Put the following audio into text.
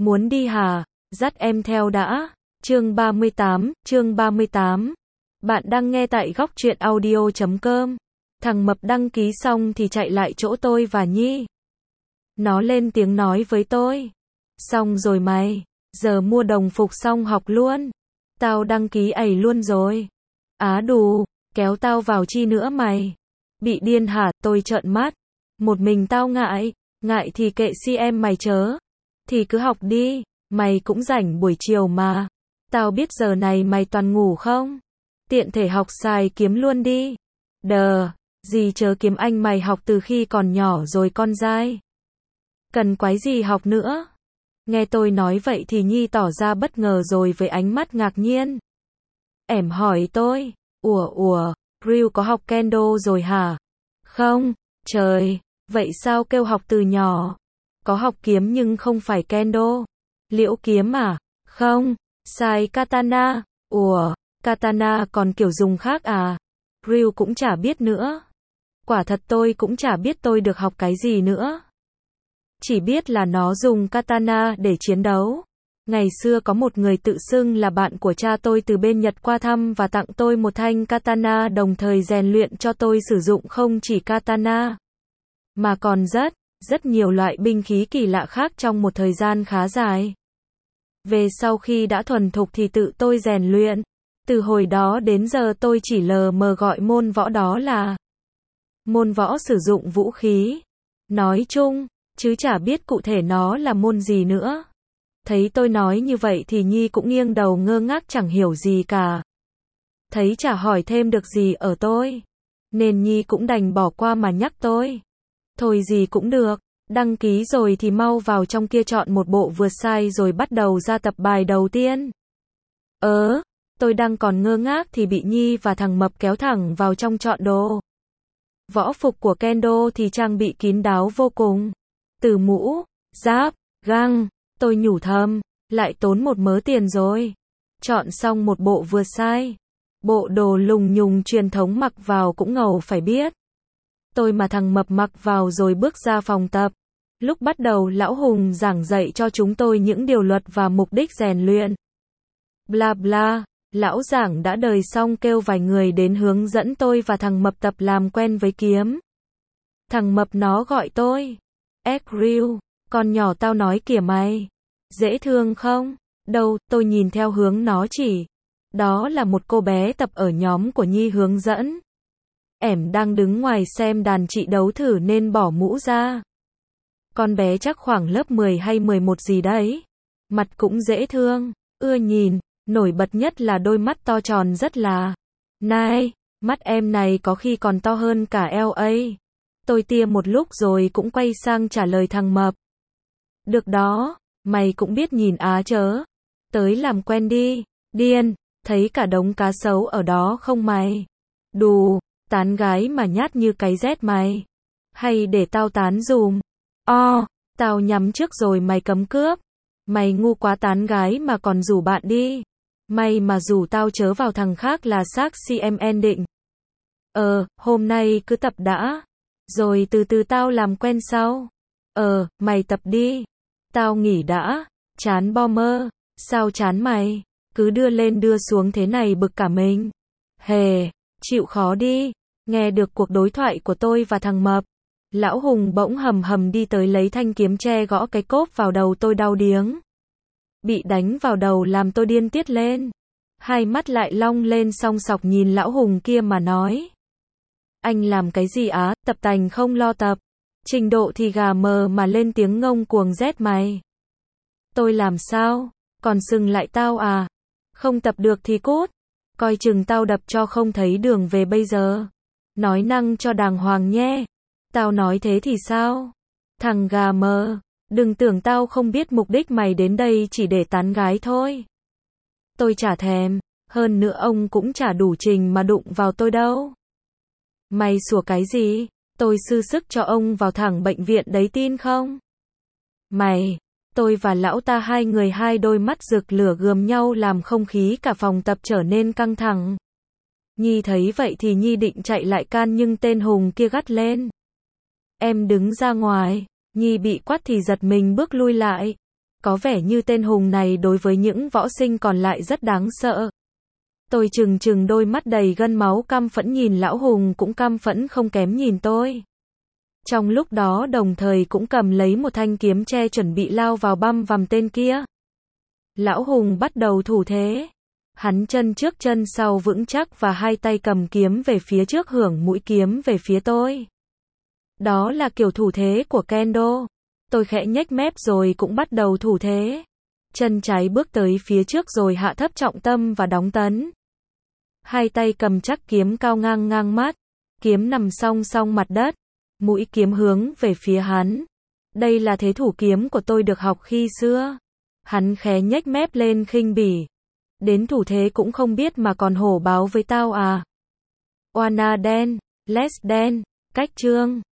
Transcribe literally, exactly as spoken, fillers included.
Muốn đi hả? Dắt em theo đã. Chương ba mươi tám, chương ba mươi tám. Bạn đang nghe tại góc truyện audio chấm com. Thằng Mập đăng ký xong thì chạy lại chỗ tôi và Nhi. Nó lên tiếng nói với tôi. Xong rồi mày, giờ mua đồng phục xong học luôn. Tao đăng ký ẩy luôn rồi. Á đù, kéo tao vào chi nữa mày. Bị điên hả? Tôi trợn mắt. Một mình tao ngại, ngại thì kệ si em mày chớ. Thì cứ học đi, mày cũng rảnh buổi chiều mà. Tao biết giờ này mày toàn ngủ không? Tiện thể học xài kiếm luôn đi. Đờ, gì chớ kiếm anh mày học từ khi còn nhỏ rồi con dai. Cần quái gì học nữa? Nghe tôi nói vậy thì Nhi tỏ ra bất ngờ rồi với ánh mắt ngạc nhiên. Ẻm hỏi tôi, ủa ủa, Ryu có học kendo rồi hả? Không, trời, vậy sao kêu học từ nhỏ? Có học kiếm nhưng không phải kendo. Liễu kiếm à? Không, sai katana. Ủa, katana còn kiểu dùng khác à? Ryu cũng chả biết nữa. Quả thật tôi cũng chả biết tôi được học cái gì nữa. Chỉ biết là nó dùng katana để chiến đấu. Ngày xưa có một người tự xưng là bạn của cha tôi từ bên Nhật qua thăm và tặng tôi một thanh katana, đồng thời rèn luyện cho tôi sử dụng không chỉ katana, mà còn rất, rất nhiều loại binh khí kỳ lạ khác trong một thời gian khá dài. Về sau khi đã thuần thục thì tự tôi rèn luyện. Từ hồi đó đến giờ tôi chỉ lờ mờ gọi môn võ đó là môn võ sử dụng vũ khí. Nói chung, chứ chả biết cụ thể nó là môn gì nữa. Thấy tôi nói như vậy thì Nhi cũng nghiêng đầu ngơ ngác chẳng hiểu gì cả. Thấy chả hỏi thêm được gì ở tôi, nên Nhi cũng đành bỏ qua mà nhắc tôi. Thôi gì cũng được, đăng ký rồi thì mau vào trong kia chọn một bộ vừa size rồi bắt đầu ra tập bài đầu tiên. Ớ, tôi đang còn ngơ ngác thì bị Nhi và thằng Mập kéo thẳng vào trong chọn đồ. Võ phục của kendo thì trang bị kín đáo vô cùng. Từ mũ, giáp, găng, tôi nhủ thầm, lại tốn một mớ tiền rồi. Chọn xong một bộ vừa size. Bộ đồ lùng nhùng truyền thống mặc vào cũng ngầu phải biết. Tôi mà thằng Mập mặc vào rồi bước ra phòng tập. Lúc bắt đầu lão Hùng giảng dạy cho chúng tôi những điều luật và mục đích rèn luyện. Bla bla, lão giảng đã đời xong kêu vài người đến hướng dẫn tôi và thằng Mập tập làm quen với kiếm. Thằng Mập nó gọi tôi Ryu, con nhỏ tao nói kìa mày. Dễ thương không? Đâu, tôi nhìn theo hướng nó chỉ. Đó là một cô bé tập ở nhóm của Nhi hướng dẫn. Ẻm đang đứng ngoài xem đàn chị đấu thử nên bỏ mũ ra. Con bé chắc khoảng lớp mười hay mười một gì đấy. Mặt cũng dễ thương, ưa nhìn, nổi bật nhất là đôi mắt to tròn rất là. Này, mắt em này có khi còn to hơn cả eo ấy. Tôi tia một lúc rồi cũng quay sang trả lời thằng Mập. Được đó, mày cũng biết nhìn á chớ. Tới làm quen đi, điên, thấy cả đống cá sấu ở đó không mày? Đù, tán gái mà nhát như cái rét mày. Hay để tao tán dùm? O, tao nhắm trước rồi mày cấm cướp. Mày ngu quá tán gái mà còn rủ bạn đi. May mà rủ tao chớ vào thằng khác là xác xê em en định. Ờ, hôm nay cứ tập đã. Rồi từ từ tao làm quen sau. Ờ, mày tập đi. Tao nghỉ đã. Chán bo mơ. Sao chán mày? Cứ đưa lên đưa xuống thế này bực cả mình. Hề, chịu khó đi. Nghe được cuộc đối thoại của tôi và thằng Mập, lão Hùng bỗng hầm hầm đi tới lấy thanh kiếm tre gõ cái cốp vào đầu tôi đau điếng. Bị đánh vào đầu làm tôi điên tiết lên. Hai mắt lại long lên song sọc nhìn lão Hùng kia mà nói. Anh làm cái gì á, tập tành không lo tập. Trình độ thì gà mờ mà lên tiếng ngông cuồng rét mày. Tôi làm sao? Còn sừng lại tao à? Không tập được thì cút. Coi chừng tao đập cho không thấy đường về bây giờ. Nói năng cho đàng hoàng nhé. Tao nói thế thì sao? Thằng gà mờ, đừng tưởng tao không biết mục đích mày đến đây chỉ để tán gái thôi. Tôi chả thèm, hơn nữa ông cũng chả đủ trình mà đụng vào tôi đâu. Mày sủa cái gì? Tôi sư sức cho ông vào thẳng bệnh viện đấy tin không? Mày, tôi và lão ta hai người hai đôi mắt rực lửa gườm nhau làm không khí cả phòng tập trở nên căng thẳng. Nhi thấy vậy thì Nhi định chạy lại can nhưng tên Hùng kia gắt lên. Em đứng ra ngoài. Nhi bị quát thì giật mình bước lui lại. Có vẻ như tên Hùng này đối với những võ sinh còn lại rất đáng sợ. Tôi trừng trừng đôi mắt đầy gân máu căm phẫn nhìn lão Hùng cũng căm phẫn không kém nhìn tôi. Trong lúc đó đồng thời cũng cầm lấy một thanh kiếm tre chuẩn bị lao vào băm vằm tên kia. Lão Hùng bắt đầu thủ thế. Hắn chân trước chân sau vững chắc và hai tay cầm kiếm về phía trước hưởng mũi kiếm về phía tôi. Đó là kiểu thủ thế của Kendo. Tôi khẽ nhếch mép rồi cũng bắt đầu thủ thế. Chân trái bước tới phía trước rồi hạ thấp trọng tâm và đóng tấn. Hai tay cầm chắc kiếm cao ngang ngang mắt. Kiếm nằm song song mặt đất. Mũi kiếm hướng về phía hắn. Đây là thế thủ kiếm của tôi được học khi xưa. Hắn khẽ nhếch mép lên khinh bỉ. Đến thủ thế cũng không biết mà còn hổ báo với tao à. Wanna dance, let's dance, cách chương.